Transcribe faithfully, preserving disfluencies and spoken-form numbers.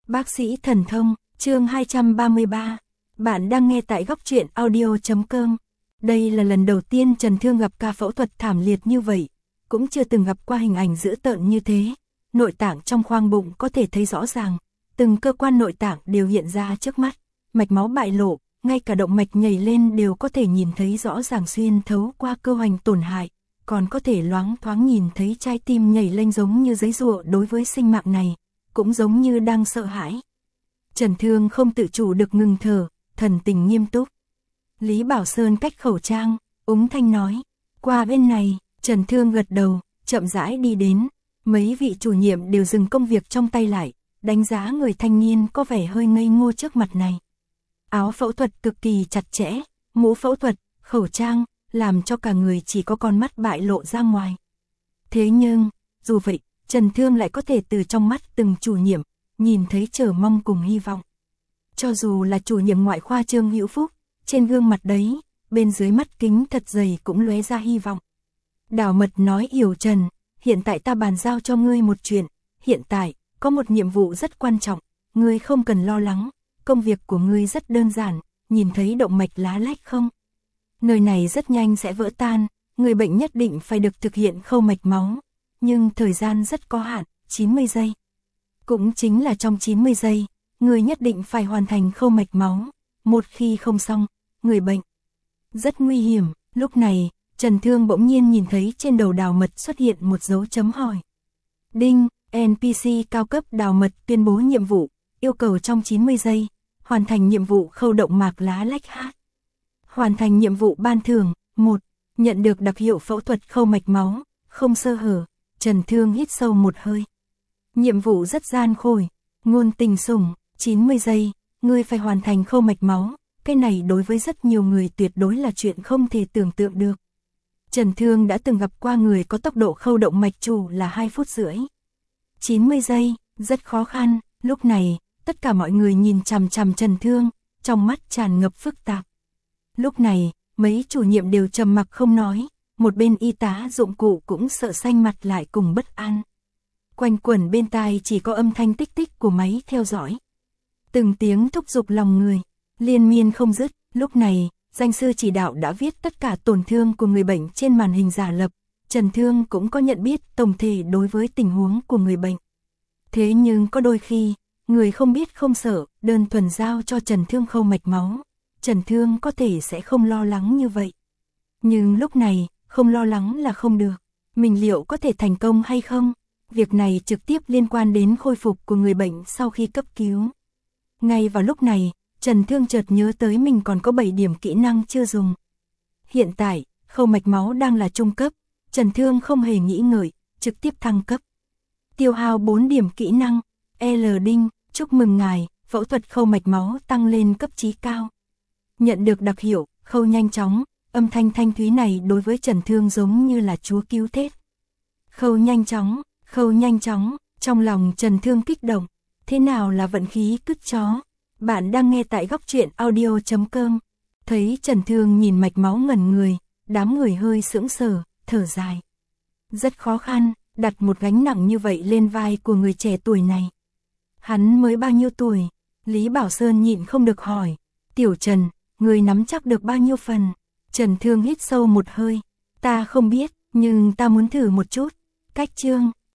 Bác sĩ thần thông, chương hai trăm ba mươi ba. Bạn đang nghe tại góc truyện audio chấm com. Đây là lần đầu tiên Trần Thương gặp ca phẫu thuật thảm liệt như vậy, cũng chưa từng gặp qua hình ảnh dữ tợn như thế. Nội tạng trong khoang bụng có thể thấy rõ ràng, từng cơ quan nội tạng đều hiện ra trước mắt, mạch máu bại lộ, ngay cả động mạch nhảy lên đều có thể nhìn thấy rõ ràng xuyên thấu qua cơ hoành tổn hại, còn có thể loáng thoáng nhìn thấy trái tim nhảy lên giống như giấy giụa đối với sinh mạng này, cũng giống như đang sợ hãi. Trần Thương không tự chủ được ngừng thở, thần tình nghiêm túc. Lý Bảo Sơn cách khẩu trang, úng thanh nói, qua bên này. Trần Thương gật đầu, chậm rãi đi đến, mấy vị chủ nhiệm đều dừng công việc trong tay lại, đánh giá người thanh niên có vẻ hơi ngây ngô trước mặt này. Áo phẫu thuật cực kỳ chặt chẽ, mũ phẫu thuật, khẩu trang, làm cho cả người chỉ có con mắt bại lộ ra ngoài. Thế nhưng, dù vậy, Trần Thương lại có thể từ trong mắt từng chủ nhiệm, nhìn thấy chờ mong cùng hy vọng. Cho dù là chủ nhiệm ngoại khoa Trương Hữu Phúc, trên gương mặt đấy, bên dưới mắt kính thật dày cũng lóe ra hy vọng. Đào Mật nói Yểu Trần, hiện tại ta bàn giao cho ngươi một chuyện, hiện tại, có một nhiệm vụ rất quan trọng, ngươi không cần lo lắng, công việc của ngươi rất đơn giản, nhìn thấy động mạch lá lách không? Nơi này rất nhanh sẽ vỡ tan, người bệnh nhất định phải được thực hiện khâu mạch máu, nhưng thời gian rất có hạn, chín mươi giây. Cũng chính là trong chín mươi giây, người nhất định phải hoàn thành khâu mạch máu, một khi không xong, người bệnh rất nguy hiểm. Lúc này, Trần Thương bỗng nhiên nhìn thấy trên đầu Đào Mật xuất hiện một dấu chấm hỏi. Đinh, en pê xê cao cấp Đào Mật tuyên bố nhiệm vụ, yêu cầu trong chín mươi giây, hoàn thành nhiệm vụ khâu động mạc lá lách hát. Hoàn thành nhiệm vụ ban thưởng, một. Nhận được đặc hiệu phẫu thuật khâu mạch máu, không sơ hở. Trần Thương hít sâu một hơi. Nhiệm vụ rất gian khổ, ngôn tình sủng, chín mươi giây, ngươi phải hoàn thành khâu mạch máu, cái này đối với rất nhiều người tuyệt đối là chuyện không thể tưởng tượng được. Trần Thương đã từng gặp qua người có tốc độ khâu động mạch chủ là hai phút rưỡi. chín mươi giây, rất khó khăn, lúc này, tất cả mọi người nhìn chằm chằm Trần Thương, trong mắt tràn ngập phức tạp. Lúc này, mấy chủ nhiệm đều trầm mặc không nói, một bên y tá dụng cụ cũng sợ xanh mặt lại cùng bất an. Quanh quẩn bên tai chỉ có âm thanh tích tích của máy theo dõi. Từng tiếng thúc giục lòng người, liên miên không dứt, lúc này, danh sư chỉ đạo đã viết tất cả tổn thương của người bệnh trên màn hình giả lập, Trần Thương cũng có nhận biết tổng thể đối với tình huống của người bệnh. Thế nhưng có đôi khi, người không biết không sợ, đơn thuần giao cho Trần Thương khâu mạch máu, Trần Thương có thể sẽ không lo lắng như vậy. Nhưng lúc này, không lo lắng là không được, mình liệu có thể thành công hay không? Việc này trực tiếp liên quan đến khôi phục của người bệnh sau khi cấp cứu. Ngay vào lúc này, Trần Thương chợt nhớ tới mình còn có bảy điểm kỹ năng chưa dùng. Hiện tại, khâu mạch máu đang là trung cấp, Trần Thương không hề nghĩ ngợi, trực tiếp thăng cấp. Tiêu hao bốn điểm kỹ năng, L Đinh, chúc mừng ngài, phẫu thuật khâu mạch máu tăng lên cấp chí cao. Nhận được đặc hiệu, khâu nhanh chóng, âm thanh thanh thúy này đối với Trần Thương giống như là chúa cứu thế. Khâu nhanh chóng, khâu nhanh chóng, trong lòng Trần Thương kích động, thế nào là vận khí cứt chó? Bạn đang nghe tại góc truyện audio chấm com. Thấy Trần Thương nhìn mạch máu ngẩn người, đám người hơi sững sờ, thở dài. Rất khó khăn, đặt một gánh nặng như vậy lên vai của người trẻ tuổi này. Hắn mới bao nhiêu tuổi? Lý Bảo Sơn nhịn không được hỏi. Tiểu Trần, người nắm chắc được bao nhiêu phần? Trần Thương hít sâu một hơi. Ta không biết, nhưng ta muốn thử một chút. Cách chương.